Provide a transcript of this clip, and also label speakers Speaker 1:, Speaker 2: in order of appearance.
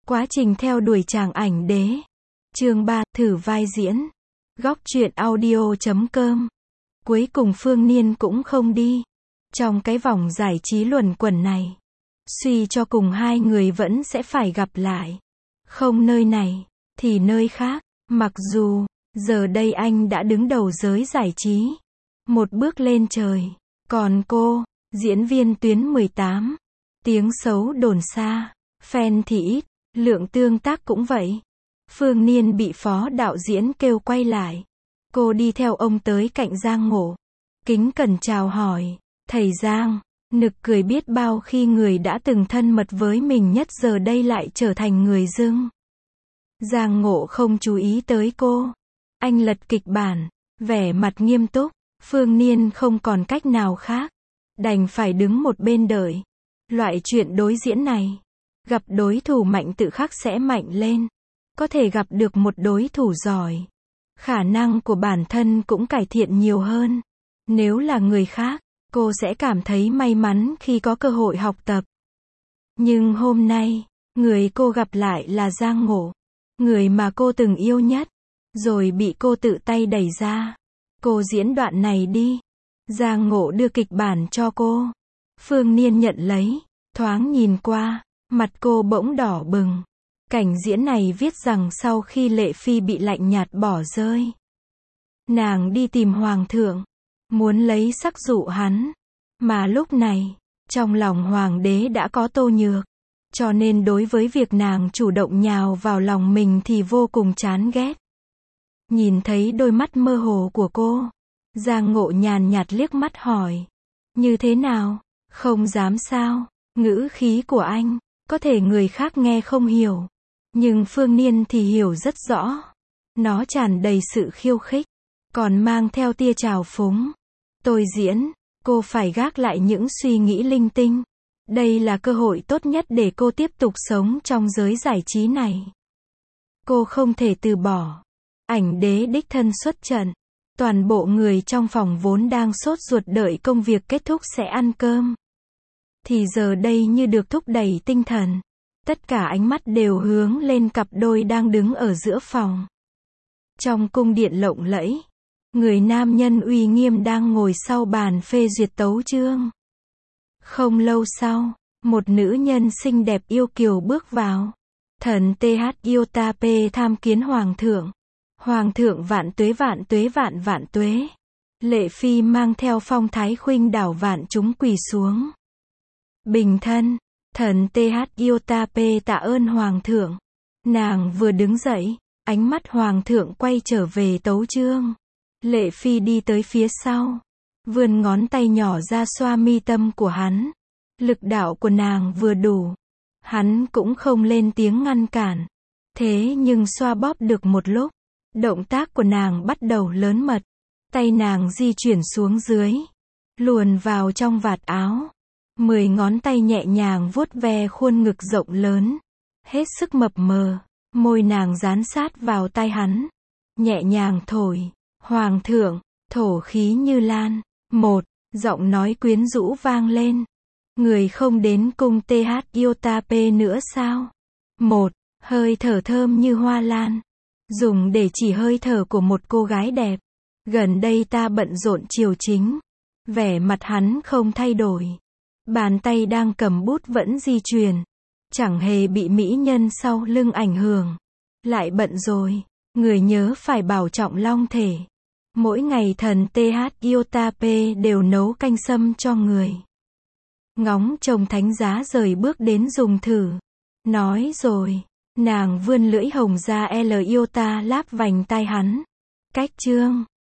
Speaker 1: Quá trình theo đuổi chàng ảnh đế. Chương 3, thử vai diễn. Góc truyện audio.com. Cuối cùng Phương Niên cũng không đi. Trong cái vòng giải trí luẩn quẩn này, suy cho cùng hai người vẫn sẽ phải gặp lại. Không nơi này, thì nơi khác. Mặc dù, giờ đây anh đã đứng đầu giới giải trí. Một bước lên trời. Còn cô, diễn viên tuyến 18. Tiếng xấu đồn xa. Fan thì ít. Lượng tương tác cũng vậy. Phương Niên bị phó đạo diễn kêu quay lại. Cô đi theo ông tới cạnh Giang Ngộ. Kính cẩn chào hỏi. Thầy Giang. Nực cười biết bao khi người đã từng thân mật với mình nhất giờ đây lại trở thành người dưng. Giang Ngộ không chú ý tới cô. Anh lật kịch bản. Vẻ mặt nghiêm túc. Phương Niên không còn cách nào khác. Đành phải đứng một bên đợi. Loại chuyện đối diễn này. Gặp đối thủ mạnh tự khắc sẽ mạnh lên. Có thể gặp được một đối thủ giỏi. Khả năng của bản thân cũng cải thiện nhiều hơn. Nếu là người khác, cô sẽ cảm thấy may mắn khi có cơ hội học tập. Nhưng hôm nay, người cô gặp lại là Giang Ngộ. Người mà cô từng yêu nhất. Rồi bị cô tự tay đẩy ra. Cô diễn đoạn này đi. Giang Ngộ đưa kịch bản cho cô. Phương Niên nhận lấy. Thoáng nhìn qua. Mặt cô bỗng đỏ bừng. Cảnh diễn này viết rằng sau khi Lệ Phi bị lạnh nhạt bỏ rơi, nàng đi tìm Hoàng thượng. Muốn lấy sắc dụ hắn. Mà lúc này, trong lòng Hoàng đế đã có Tô Nhược. Cho nên đối với việc nàng chủ động nhào vào lòng mình thì vô cùng chán ghét. Nhìn thấy đôi mắt mơ hồ của cô, Giang Ngộ nhàn nhạt liếc mắt hỏi. Như thế nào? Không dám sao? Ngữ khí của anh, có thể người khác nghe không hiểu. Nhưng Phương Niên thì hiểu rất rõ. Nó tràn đầy sự khiêu khích. Còn mang theo tia trào phúng. Tôi diễn, cô phải gác lại những suy nghĩ linh tinh. Đây là cơ hội tốt nhất để cô tiếp tục sống trong giới giải trí này. Cô không thể từ bỏ. Ảnh đế đích thân xuất trận. Toàn bộ người trong phòng vốn đang sốt ruột đợi công việc kết thúc sẽ ăn cơm. Thì giờ đây như được thúc đẩy tinh thần. Tất cả ánh mắt đều hướng lên cặp đôi đang đứng ở giữa phòng. Trong cung điện lộng lẫy, người nam nhân uy nghiêm đang ngồi sau bàn phê duyệt tấu chương. Không lâu sau, một nữ nhân xinh đẹp yêu kiều bước vào. Thần TH Iotap tham kiến Hoàng thượng. Hoàng thượng vạn tuế vạn tuế vạn vạn tuế. Lệ Phi mang theo phong thái khuynh đảo vạn chúng quỳ xuống. Bình thân. Thần TH Iotap tạ ơn Hoàng thượng. Nàng vừa đứng dậy, ánh mắt Hoàng thượng quay trở về tấu chương. Lệ Phi đi tới phía sau, vươn ngón tay nhỏ ra xoa mi tâm của hắn. Lực đạo của nàng vừa đủ. Hắn cũng không lên tiếng ngăn cản. Thế nhưng xoa bóp được một lúc, động tác của nàng bắt đầu lớn mật. Tay nàng di chuyển xuống dưới, luồn vào trong vạt áo. 10 ngón tay nhẹ nhàng vuốt ve khuôn ngực rộng lớn. Hết sức mập mờ. Môi nàng dán sát vào tai hắn. Nhẹ nhàng thổi. Hoàng thượng. Thổ khí như lan. Một. Giọng nói quyến rũ vang lên. Người không đến cung TH Iotap nữa sao? Một. Hơi thở thơm như hoa lan. Dùng để chỉ hơi thở của một cô gái đẹp. Gần đây ta bận rộn triều chính. Vẻ mặt hắn không thay đổi. Bàn tay đang cầm bút vẫn di chuyển. Chẳng hề bị mỹ nhân sau lưng ảnh hưởng. Lại bận rồi. Người nhớ phải bảo trọng long thể. Mỗi ngày thần TH Iotap đều nấu canh sâm cho người. Ngóng trông thánh giá rời bước đến dùng thử. Nói rồi. Nàng vươn lưỡi hồng ra L Iota láp vành tai hắn. Cách chương.